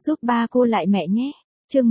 giúp ba cô lại mẹ nhé. Chương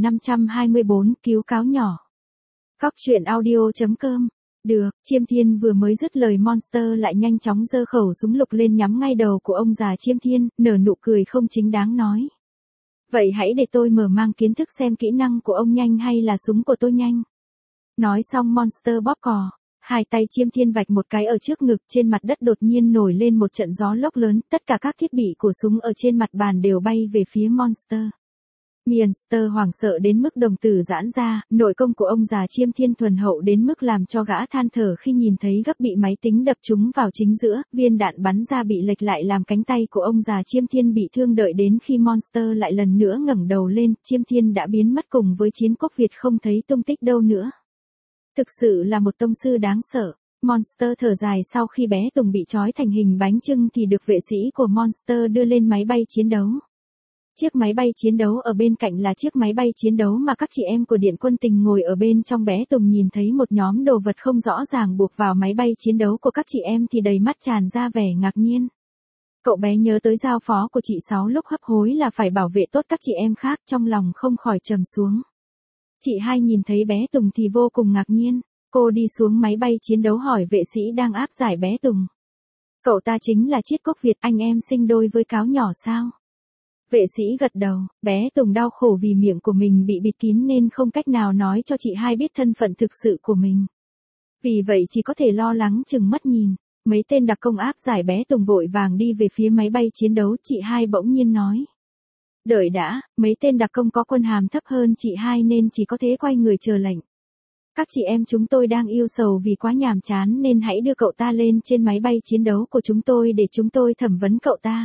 1524, cứu cáo nhỏ. Cóc truyện audio.com. Được, Chiêm Thiên vừa mới dứt lời Monster lại nhanh chóng giơ khẩu súng lục lên nhắm ngay đầu của ông già Chiêm Thiên, nở nụ cười không chính đáng nói. Vậy hãy để tôi mở mang kiến thức xem kỹ năng của ông nhanh hay là súng của tôi nhanh. Nói xong Monster bóp cò. Hai tay Chiêm Thiên vạch một cái ở trước ngực, trên mặt đất đột nhiên nổi lên một trận gió lốc lớn, tất cả các thiết bị của súng ở trên mặt bàn đều bay về phía Monster. Monster hoảng sợ đến mức đồng tử giãn ra, nội công của ông già Chiêm Thiên thuần hậu đến mức làm cho gã than thở khi nhìn thấy gấp bị máy tính đập trúng vào chính giữa, viên đạn bắn ra bị lệch lại làm cánh tay của ông già Chiêm Thiên bị thương. Đợi đến khi Monster lại lần nữa ngẩng đầu lên, Chiêm Thiên đã biến mất cùng với chiến quốc Việt không thấy tung tích đâu nữa. Thực sự là một tông sư đáng sợ. Monster thở dài sau khi bé Tùng bị trói thành hình bánh chưng thì được vệ sĩ của Monster đưa lên máy bay chiến đấu. Chiếc máy bay chiến đấu ở bên cạnh là chiếc máy bay chiến đấu mà các chị em của Điện Quân Tình ngồi ở bên trong. Bé Tùng nhìn thấy một nhóm đồ vật không rõ ràng buộc vào máy bay chiến đấu của các chị em thì đầy mắt tràn ra vẻ ngạc nhiên. Cậu bé nhớ tới giao phó của chị Sáu lúc hấp hối là phải bảo vệ tốt các chị em khác, trong lòng không khỏi trầm xuống. Chị Hai nhìn thấy bé Tùng thì vô cùng ngạc nhiên, cô đi xuống máy bay chiến đấu hỏi vệ sĩ đang áp giải bé Tùng. Cậu ta chính là Triết Quốc Việt, anh em sinh đôi với cáo nhỏ sao? Vệ sĩ gật đầu, bé Tùng đau khổ vì miệng của mình bị bịt kín nên không cách nào nói cho chị Hai biết thân phận thực sự của mình. Vì vậy chỉ có thể lo lắng chừng mắt nhìn. Mấy tên đặc công áp giải bé Tùng vội vàng đi về phía máy bay chiến đấu. Chị Hai bỗng nhiên nói. Đợi đã, mấy tên đặc công có quân hàm thấp hơn chị Hai nên chỉ có thế quay người chờ lệnh. Các chị em chúng tôi đang yêu sầu vì quá nhàm chán nên hãy đưa cậu ta lên trên máy bay chiến đấu của chúng tôi để chúng tôi thẩm vấn cậu ta.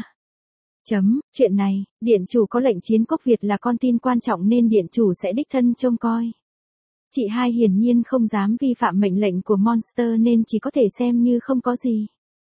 Chuyện này, Điện chủ có lệnh chiến quốc Việt là con tin quan trọng nên Điện chủ sẽ đích thân trông coi. Chị Hai hiển nhiên không dám vi phạm mệnh lệnh của Monster nên chỉ có thể xem như không có gì.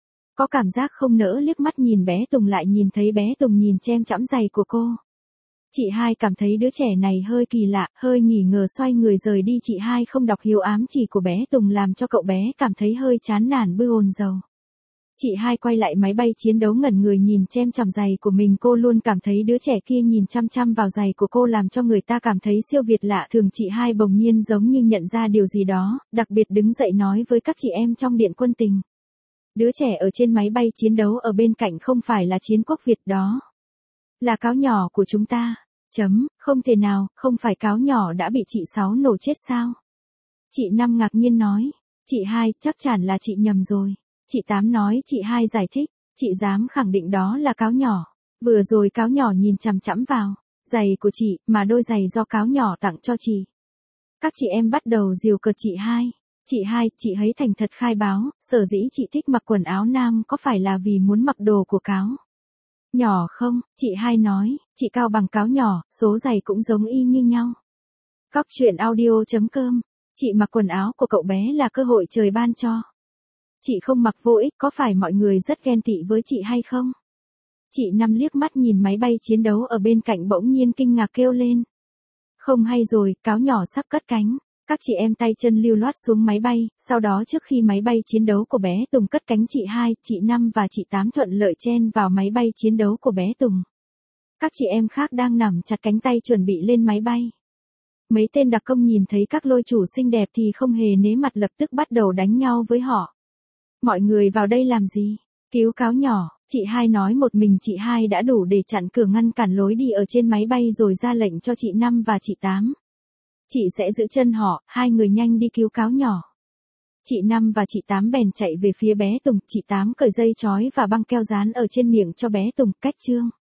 Có cảm giác không nỡ liếc mắt nhìn bé Tùng lại nhìn thấy bé Tùng nhìn chem chõm giày của cô. Chị Hai cảm thấy đứa trẻ này hơi kỳ lạ, hơi nghi ngờ xoay người rời đi. Chị Hai không đọc hiếu ám chỉ của bé Tùng làm cho cậu bé cảm thấy hơi chán nản bư ồn dầu. Chị Hai quay lại máy bay chiến đấu ngẩn người nhìn chem chòm giày của mình. Cô luôn cảm thấy đứa trẻ kia nhìn chăm chăm vào giày của cô làm cho người ta cảm thấy siêu việt lạ thường. Chị Hai bỗng nhiên giống như nhận ra điều gì đó, đặc biệt đứng dậy nói với các chị em trong Điện Quân Tình. Đứa trẻ ở trên máy bay chiến đấu ở bên cạnh không phải là chiến quốc Việt đó. Là cáo nhỏ của chúng ta. Không thể nào, không phải cáo nhỏ đã bị chị Sáu nổ chết sao? Chị Năm ngạc nhiên nói. Chị Hai, chắc chắn là chị nhầm rồi. Chị Tám nói. Chị Hai giải thích. Chị dám khẳng định đó là cáo nhỏ. Vừa rồi cáo nhỏ nhìn chằm chằm vào giày của chị, mà đôi giày do cáo nhỏ tặng cho chị. Các chị em bắt đầu giễu cợt chị Hai. Chị Hai, chị hãy thành thật khai báo, sở dĩ chị thích mặc quần áo nam có phải là vì muốn mặc đồ của cáo nhỏ không? Chị Hai nói, chị cao bằng cáo nhỏ, số giày cũng giống y như nhau. Cóc truyện audio.com. Chị mặc quần áo của cậu bé là cơ hội trời ban cho. Chị không mặc vô ích, có phải mọi người rất ghen tị với chị hay không? Chị Năm liếc mắt nhìn máy bay chiến đấu ở bên cạnh bỗng nhiên kinh ngạc kêu lên. Không hay rồi, cáo nhỏ sắp cất cánh. Các chị em tay chân lưu loát xuống máy bay, sau đó trước khi máy bay chiến đấu của bé Tùng cất cánh chị Hai, chị Năm và chị Tám thuận lợi chen vào máy bay chiến đấu của bé Tùng. Các chị em khác đang nằm chặt cánh tay chuẩn bị lên máy bay. Mấy tên đặc công nhìn thấy các lôi chủ xinh đẹp thì không hề nể mặt lập tức bắt đầu đánh nhau với họ. Mọi người vào đây làm gì? Cứu cáo nhỏ, chị Hai nói một mình chị Hai đã đủ để chặn cửa ngăn cản lối đi ở trên máy bay rồi ra lệnh cho chị Năm và chị Tám. Chị sẽ giữ chân họ, hai người nhanh đi cứu cáo nhỏ. Chị Năm và chị Tám bèn chạy về phía bé Tùng, chị Tám cởi dây trói và băng keo dán ở trên miệng cho bé Tùng, cách chương.